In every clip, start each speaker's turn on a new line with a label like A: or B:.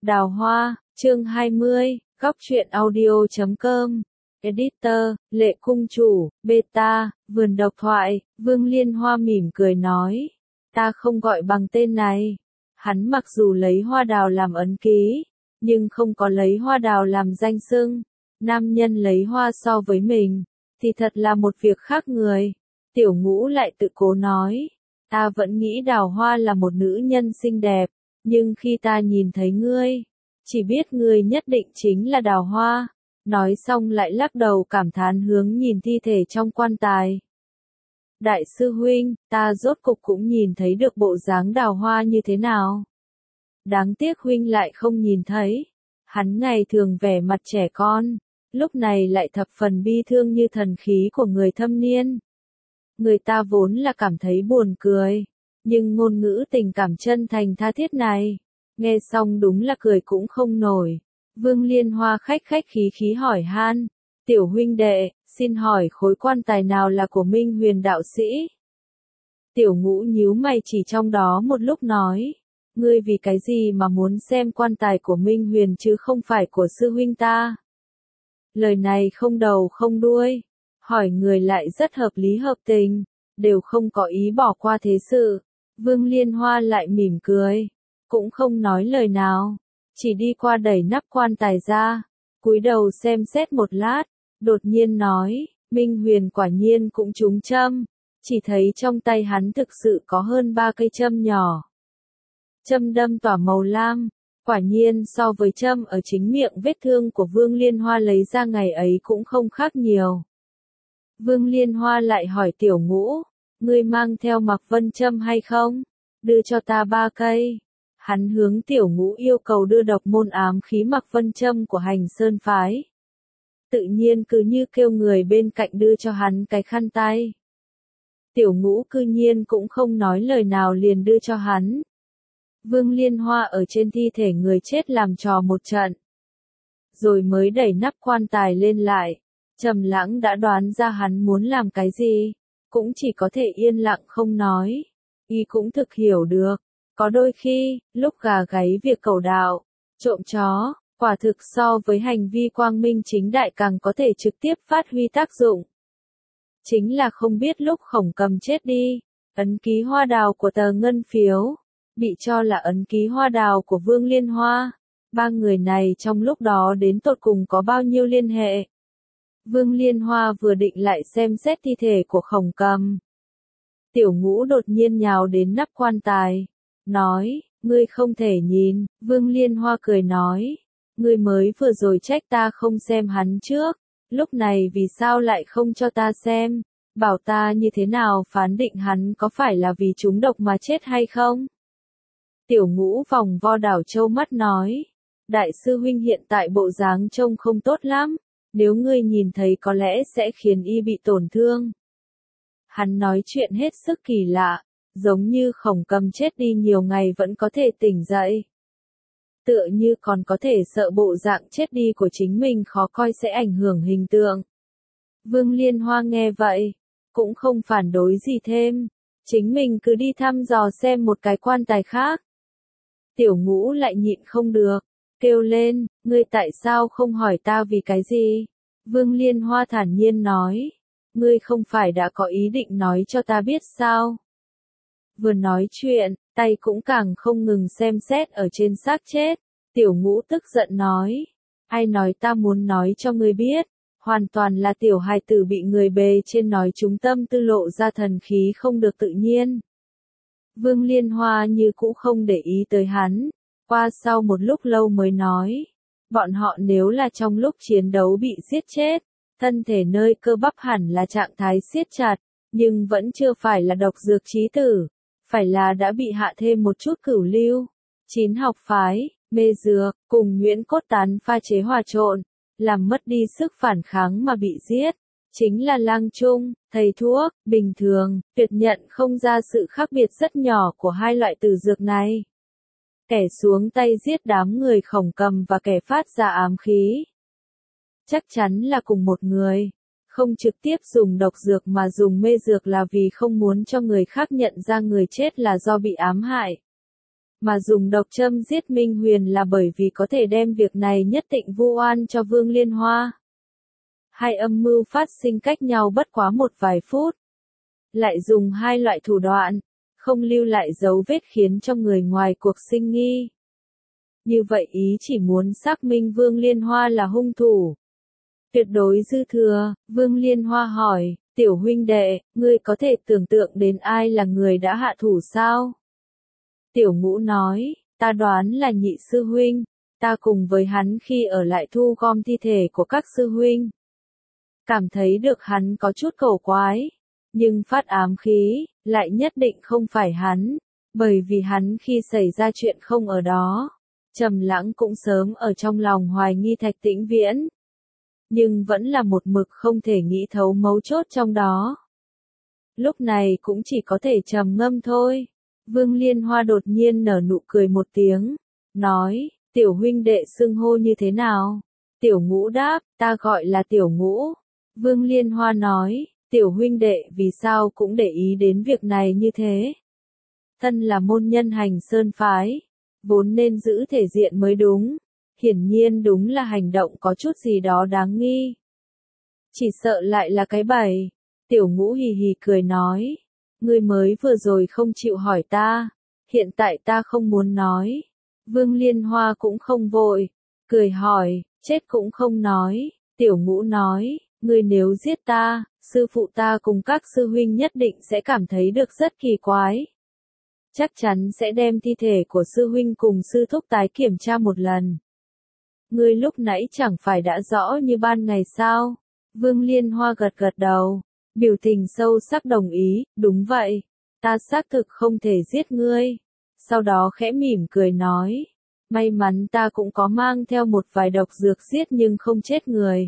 A: Đào Hoa, chương 20, góc truyện audio.com. Editor, Lệ Cung Chủ, Beta, Vườn Độc Thoại, Vương Liên Hoa mỉm cười nói. Ta không gọi bằng tên này. Hắn mặc dù lấy hoa đào làm ấn ký, nhưng không có lấy hoa đào làm danh xưng. Nam nhân lấy hoa so với mình, thì thật là một việc khác người. Tiểu Ngũ lại tự cố nói. Ta vẫn nghĩ Đào Hoa là một nữ nhân xinh đẹp, nhưng khi ta nhìn thấy ngươi, chỉ biết ngươi nhất định chính là Đào Hoa. Nói xong lại lắc đầu cảm thán hướng nhìn thi thể trong quan tài. Đại sư huynh, ta rốt cục cũng nhìn thấy được bộ dáng Đào Hoa như thế nào. Đáng tiếc huynh lại không nhìn thấy. Hắn ngày thường vẻ mặt trẻ con, lúc này lại thập phần bi thương như thần khí của người thâm niên. Người ta vốn là cảm thấy buồn cười, nhưng ngôn ngữ tình cảm chân thành tha thiết này, nghe xong đúng là cười cũng không nổi. Vương Liên Hoa khách khí hỏi han, tiểu huynh đệ, xin hỏi khối quan tài nào là của Minh Huyền đạo sĩ? Tiểu Ngũ nhíu mày chỉ trong đó một lúc nói, ngươi vì cái gì mà muốn xem quan tài của Minh Huyền chứ không phải của sư huynh ta? Lời này không đầu không đuôi, hỏi người lại rất hợp lý hợp tình, đều không có ý bỏ qua thế sự. Vương Liên Hoa lại mỉm cười, cũng không nói lời nào, chỉ đi qua đẩy nắp quan tài ra, cúi đầu xem xét một lát, đột nhiên nói, Minh Huyền quả nhiên cũng trúng châm, chỉ thấy trong tay hắn thực sự có hơn 3 cây châm nhỏ. Châm đâm tỏa màu lam, quả nhiên so với châm ở chính miệng vết thương của Vương Liên Hoa lấy ra ngày ấy cũng không khác nhiều. Vương Liên Hoa lại hỏi Tiểu Ngũ, ngươi mang theo Mạc Vân châm hay không? Đưa cho ta 3 cây. Hắn hướng Tiểu Ngũ yêu cầu đưa độc môn ám khí Mạc Vân châm của Hành Sơn phái. Tự nhiên cứ như kêu người bên cạnh đưa cho hắn cái khăn tay. Tiểu Ngũ cư nhiên cũng không nói lời nào liền đưa cho hắn. Vương Liên Hoa ở trên thi thể người chết làm trò một trận, rồi mới đẩy nắp quan tài lên lại. Trầm Lãng đã đoán ra hắn muốn làm cái gì, cũng chỉ có thể yên lặng không nói. Y cũng thực hiểu được, có đôi khi, lúc gà gáy việc cẩu đạo, trộm chó, quả thực so với hành vi quang minh chính đại càng có thể trực tiếp phát huy tác dụng. Chính là không biết lúc Khổng Cầm chết đi, ấn ký hoa đào của tờ ngân phiếu, bị cho là ấn ký hoa đào của Vương Liên Hoa. 3 người này trong lúc đó đến tột cùng có bao nhiêu liên hệ? Vương Liên Hoa vừa định lại xem xét thi thể của Khổng Cầm. Tiểu Ngũ đột nhiên nhào đến nắp quan tài, nói, ngươi không thể nhìn. Vương Liên Hoa cười nói, ngươi mới vừa rồi trách ta không xem hắn trước, lúc này vì sao lại không cho ta xem, bảo ta như thế nào phán định hắn có phải là vì trúng độc mà chết hay không? Tiểu Ngũ vòng vo đảo châu mắt nói, đại sư huynh hiện tại bộ dáng trông không tốt lắm, nếu ngươi nhìn thấy có lẽ sẽ khiến y bị tổn thương. Hắn nói chuyện hết sức kỳ lạ, giống như Khổng Cầm chết đi nhiều ngày vẫn có thể tỉnh dậy. Tựa như còn có thể sợ bộ dạng chết đi của chính mình khó coi sẽ ảnh hưởng hình tượng. Vương Liên Hoa nghe vậy, cũng không phản đối gì thêm, chính mình cứ đi thăm dò xem một cái quan tài khác. Tiểu Ngũ lại nhịn không được, kêu lên, ngươi tại sao không hỏi ta vì cái gì? Vương Liên Hoa thản nhiên nói, ngươi không phải đã có ý định nói cho ta biết sao? Vừa nói chuyện, tay cũng càng không ngừng xem xét ở trên xác chết. Tiểu Ngũ tức giận nói, ai nói ta muốn nói cho ngươi biết, hoàn toàn là tiểu hài tử bị người bề trên nói trúng tâm tư lộ ra thần khí không được tự nhiên. Vương Liên Hoa như cũ không để ý tới hắn, qua sau một lúc lâu mới nói, bọn họ nếu là trong lúc chiến đấu bị giết chết, thân thể nơi cơ bắp hẳn là trạng thái siết chặt, nhưng vẫn chưa phải là độc dược chí tử, phải là đã bị hạ thêm một chút cửu lưu, 9 học phái, mê dược, cùng nhuyễn cốt tán pha chế hòa trộn, làm mất đi sức phản kháng mà bị giết. Chính là lang trung, thầy thuốc, bình thường, tuyệt nhận không ra sự khác biệt rất nhỏ của hai loại tử dược này. Kẻ xuống tay giết đám người Khổng Cầm và kẻ phát ra ám khí, chắc chắn là cùng một người, không trực tiếp dùng độc dược mà dùng mê dược là vì không muốn cho người khác nhận ra người chết là do bị ám hại. mà dùng độc châm giết Minh Huyền là bởi vì có thể đem việc này nhất định vu oan cho Vương Liên Hoa. Hai âm mưu phát sinh cách nhau bất quá một vài phút. Lại dùng hai loại thủ đoạn, không lưu lại dấu vết khiến cho người ngoài cuộc sinh nghi. Như vậy ý chỉ muốn xác minh Vương Liên Hoa là hung thủ. Tuyệt đối dư thừa, Vương Liên Hoa hỏi, tiểu huynh đệ, ngươi có thể tưởng tượng đến ai là người đã hạ thủ sao? Tiểu Ngũ nói, ta đoán là nhị sư huynh, ta cùng với hắn khi ở lại thu gom thi thể của các sư huynh. Cảm thấy được hắn có chút cổ quái, nhưng phát ám khí, lại nhất định không phải hắn, bởi vì hắn khi xảy ra chuyện không ở đó. Trầm Lãng cũng sớm ở trong lòng hoài nghi Thạch Tĩnh Viễn, nhưng vẫn là một mực không thể nghĩ thấu mấu chốt trong đó. Lúc này cũng chỉ có thể trầm ngâm thôi. Vương Liên Hoa đột nhiên nở nụ cười một tiếng, nói, tiểu huynh đệ xưng hô như thế nào? Tiểu Ngũ đáp, ta gọi là Tiểu Ngũ. Vương Liên Hoa nói, tiểu huynh đệ vì sao cũng để ý đến việc này như thế? Thân là môn nhân Hành Sơn phái, vốn nên giữ thể diện mới đúng. Hiển nhiên đúng là hành động có chút gì đó đáng nghi. Chỉ sợ lại là cái bẫy. Tiểu Ngũ hì hì cười nói, ngươi mới vừa rồi không chịu hỏi ta, hiện tại ta không muốn nói. Vương Liên Hoa cũng không vội, cười hỏi, chết cũng không nói. Tiểu Ngũ nói, ngươi nếu giết ta, sư phụ ta cùng các sư huynh nhất định sẽ cảm thấy được rất kỳ quái. Chắc chắn sẽ đem thi thể của sư huynh cùng sư thúc tái kiểm tra một lần. Ngươi lúc nãy chẳng phải đã rõ như ban ngày sao? Vương Liên Hoa gật gật đầu, biểu tình sâu sắc đồng ý, đúng vậy, ta xác thực không thể giết ngươi. Sau đó khẽ mỉm cười nói, may mắn ta cũng có mang theo một vài độc dược giết nhưng không chết người.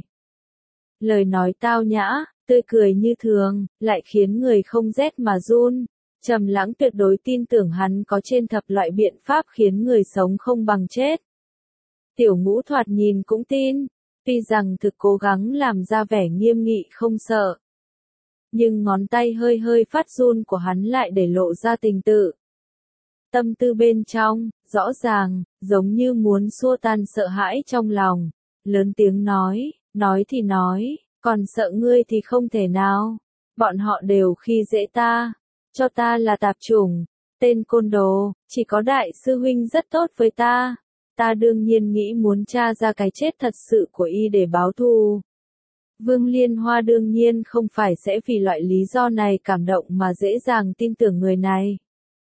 A: Lời nói tao nhã, tươi cười như thường, lại khiến người không rét mà run. Trầm Lãng tuyệt đối tin tưởng hắn có trên thập loại biện pháp khiến người sống không bằng chết. Tiểu Ngũ thoạt nhìn cũng tin, tuy rằng thực cố gắng làm ra vẻ nghiêm nghị không sợ. Nhưng ngón tay hơi hơi phát run của hắn lại để lộ ra tình tự. Tâm tư bên trong, rõ ràng, giống như muốn xua tan sợ hãi trong lòng. Lớn tiếng nói thì nói, còn sợ ngươi thì không thể nào. Bọn họ đều khi dễ ta, cho ta là tạp chủng, tên côn đồ, chỉ có đại sư huynh rất tốt với ta. Ta đương nhiên nghĩ muốn tra ra cái chết thật sự của y để báo thù. Vương Liên Hoa đương nhiên không phải sẽ vì loại lý do này cảm động mà dễ dàng tin tưởng người này.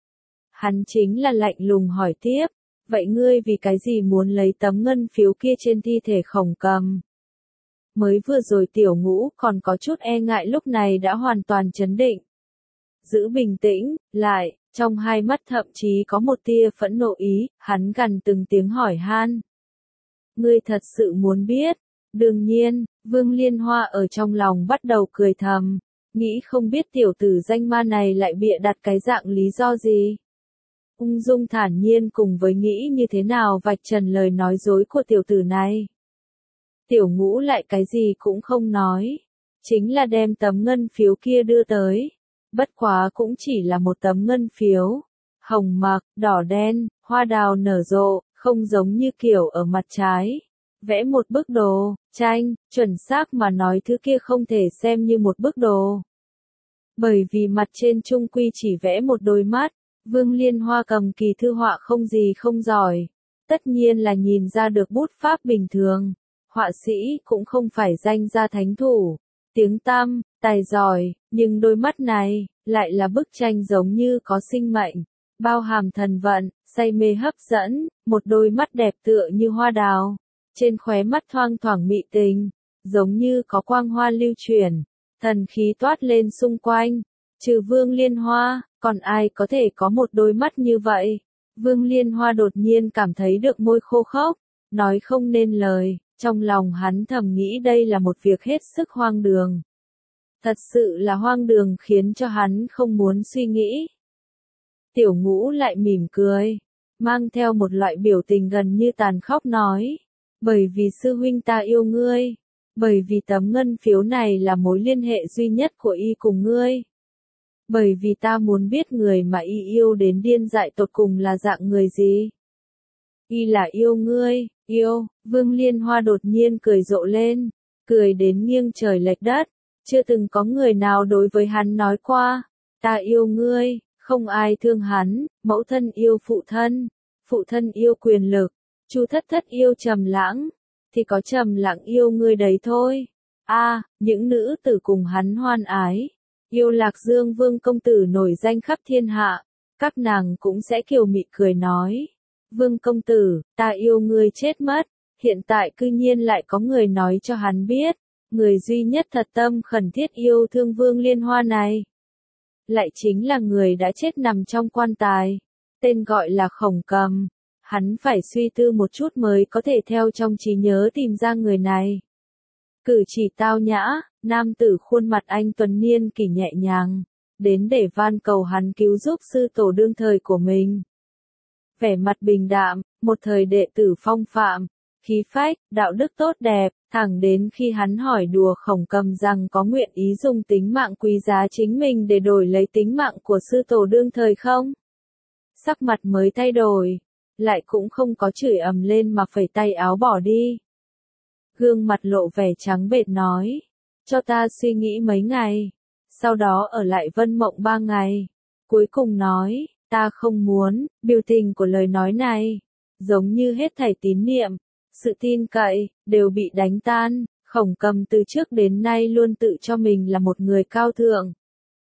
A: Hắn chính là lạnh lùng hỏi tiếp, vậy ngươi vì cái gì muốn lấy tấm ngân phiếu kia trên thi thể Khổng Cầm? Mới vừa rồi Tiểu Ngũ còn có chút e ngại lúc này đã hoàn toàn trấn định. Giữ bình tĩnh, lại, trong hai mắt thậm chí có một tia phẫn nộ ý, hắn gằn từng tiếng hỏi han. Ngươi thật sự muốn biết? Đương nhiên, Vương Liên Hoa ở trong lòng bắt đầu cười thầm, nghĩ không biết tiểu tử danh ma này lại bịa đặt cái dạng lý do gì. Ung dung thản nhiên cùng với nghĩ như thế nào vạch trần lời nói dối của tiểu tử này. Tiểu Ngũ lại cái gì cũng không nói, chính là đem tấm ngân phiếu kia đưa tới. Bất quá cũng chỉ là một tấm ngân phiếu, hồng mạc, đỏ đen, hoa đào nở rộ, không giống như kiểu ở mặt trái. Vẽ một bức đồ, tranh, chuẩn xác mà nói thứ kia không thể xem như một bức đồ. Bởi vì mặt trên chung quy chỉ vẽ một đôi mắt, Vương Liên Hoa cầm kỳ thư họa không gì không giỏi. Tất nhiên là nhìn ra được bút pháp bình thường. Họa sĩ cũng không phải danh gia thánh thủ, tiếng tăm, tài giỏi, nhưng đôi mắt này, lại là bức tranh giống như có sinh mệnh, bao hàm thần vận, say mê hấp dẫn, một đôi mắt đẹp tựa như hoa đào. Trên khóe mắt thoang thoảng mị tình, giống như có quang hoa lưu chuyển, thần khí toát lên xung quanh. Trừ Vương Liên Hoa, còn ai có thể có một đôi mắt như vậy? Vương Liên Hoa đột nhiên cảm thấy được môi khô khốc, nói không nên lời, trong lòng hắn thầm nghĩ đây là một việc hết sức hoang đường. Thật sự là hoang đường khiến cho hắn không muốn suy nghĩ. Tiểu Ngũ lại mỉm cười, mang theo một loại biểu tình gần như tàn khốc nói, bởi vì sư huynh ta yêu ngươi, bởi vì tấm ngân phiếu này là mối liên hệ duy nhất của y cùng ngươi. Bởi vì ta muốn biết người mà y yêu đến điên dại tột cùng là dạng người gì. Y là yêu ngươi, yêu, Vương Liên Hoa đột nhiên cười rộ lên, cười đến nghiêng trời lệch đất, chưa từng có người nào đối với hắn nói qua, ta yêu ngươi, không ai thương hắn, mẫu thân yêu phụ thân yêu quyền lực, Chu Thất Thất yêu Trầm Lãng, thì có Trầm Lãng yêu ngươi đấy thôi. A, những nữ tử cùng hắn hoan ái, yêu Lạc Dương Vương công tử nổi danh khắp thiên hạ, các nàng cũng sẽ kiều mị cười nói, Vương công tử, ta yêu ngươi chết mất, hiện tại cư nhiên lại có người nói cho hắn biết, người duy nhất thật tâm khẩn thiết yêu thương Vương Liên Hoa này, lại chính là người đã chết nằm trong quan tài, tên gọi là Khổng Cầm. Hắn phải suy tư một chút mới có thể theo trong trí nhớ tìm ra người này. Cử chỉ tao nhã, nam tử khuôn mặt anh tuấn niên kỷ nhẹ nhàng, đến để van cầu hắn cứu giúp sư tổ đương thời của mình. Vẻ mặt bình đạm, một thời đệ tử phong phạm, khí phách, đạo đức tốt đẹp, thẳng đến khi hắn hỏi đùa Khổng Cầm rằng có nguyện ý dùng tính mạng quý giá chính mình để đổi lấy tính mạng của sư tổ đương thời không? Sắc mặt mới thay đổi, lại cũng không có chửi ầm lên mà phẩy tay áo bỏ đi. Gương mặt lộ vẻ trắng bệch nói, cho ta suy nghĩ mấy ngày, sau đó ở lại Vân Mộng 3 ngày. Cuối cùng nói, ta không muốn, biểu tình của lời nói này, giống như hết thảy tín niệm, sự tin cậy, đều bị đánh tan. Khổng Cầm từ trước đến nay luôn tự cho mình là một người cao thượng,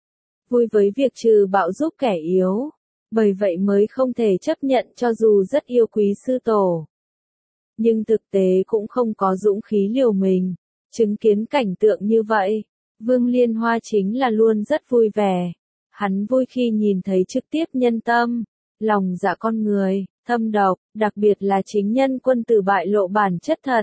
A: vui với việc trừ bạo giúp kẻ yếu. Bởi vậy mới không thể chấp nhận cho dù rất yêu quý sư tổ. Nhưng thực tế cũng không có dũng khí liều mình, chứng kiến cảnh tượng như vậy, Vương Liên Hoa chính là luôn rất vui vẻ. Hắn vui khi nhìn thấy trực tiếp nhân tâm, lòng dạ con người, thâm độc, đặc biệt là chính nhân quân tử bại lộ bản chất thật.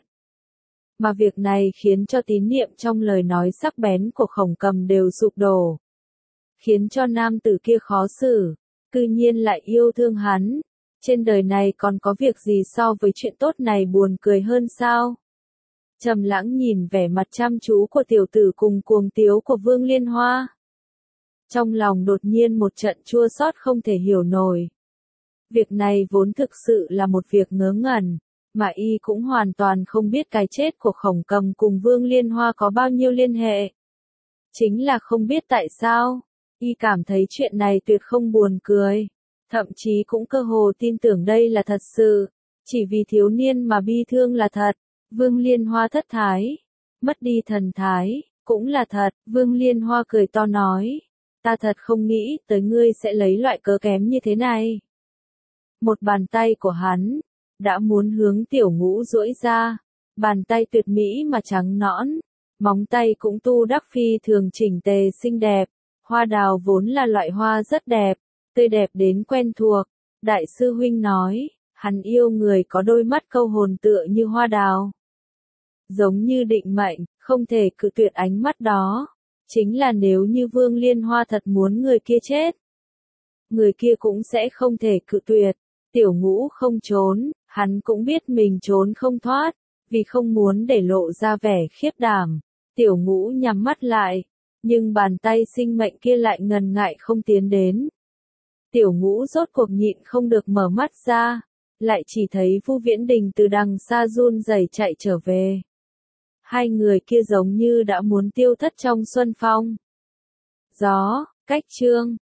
A: Mà việc này khiến cho tín niệm trong lời nói sắc bén của Khổng Cầm đều sụp đổ. Khiến cho nam tử kia khó xử. Cư nhiên lại yêu thương hắn, trên đời này còn có việc gì so với chuyện tốt này buồn cười hơn sao? Trầm Lãng nhìn vẻ mặt chăm chú của tiểu tử cùng cuồng tiếu của Vương Liên Hoa. Trong lòng đột nhiên một trận chua xót không thể hiểu nổi. Việc này vốn thực sự là một việc ngớ ngẩn, mà y cũng hoàn toàn không biết cái chết của Khổng Cầm cùng Vương Liên Hoa có bao nhiêu liên hệ. Chính là không biết tại sao. Y cảm thấy chuyện này tuyệt không buồn cười, thậm chí cũng cơ hồ tin tưởng đây là thật sự, chỉ vì thiếu niên mà bi thương là thật. Vương Liên Hoa thất thái, mất đi thần thái, cũng là thật. Vương Liên Hoa cười to nói, ta thật không nghĩ tới ngươi sẽ lấy loại cớ kém như thế này. Một bàn tay của hắn, đã muốn hướng Tiểu Ngũ duỗi ra, bàn tay tuyệt mỹ mà trắng nõn, móng tay cũng tu đắc phi thường chỉnh tề xinh đẹp. Hoa đào vốn là loại hoa rất đẹp, tươi đẹp đến quen thuộc. Đại sư huynh nói, hắn yêu người có đôi mắt câu hồn tựa như hoa đào. Giống như định mệnh, không thể cự tuyệt ánh mắt đó. Chính là nếu như Vương Liên Hoa thật muốn người kia chết, người kia cũng sẽ không thể cự tuyệt. Tiểu Ngũ không trốn, hắn cũng biết mình trốn không thoát, vì không muốn để lộ ra vẻ khiếp đảm. Tiểu Ngũ nhắm mắt lại. Nhưng bàn tay sinh mệnh kia lại ngần ngại không tiến đến. Tiểu Ngũ rốt cuộc nhịn không được mở mắt ra, lại chỉ thấy Vu Viễn Đình từ đằng xa run rẩy chạy trở về. Hai người kia giống như đã muốn tiêu thất trong xuân phong. Gió, cách chương.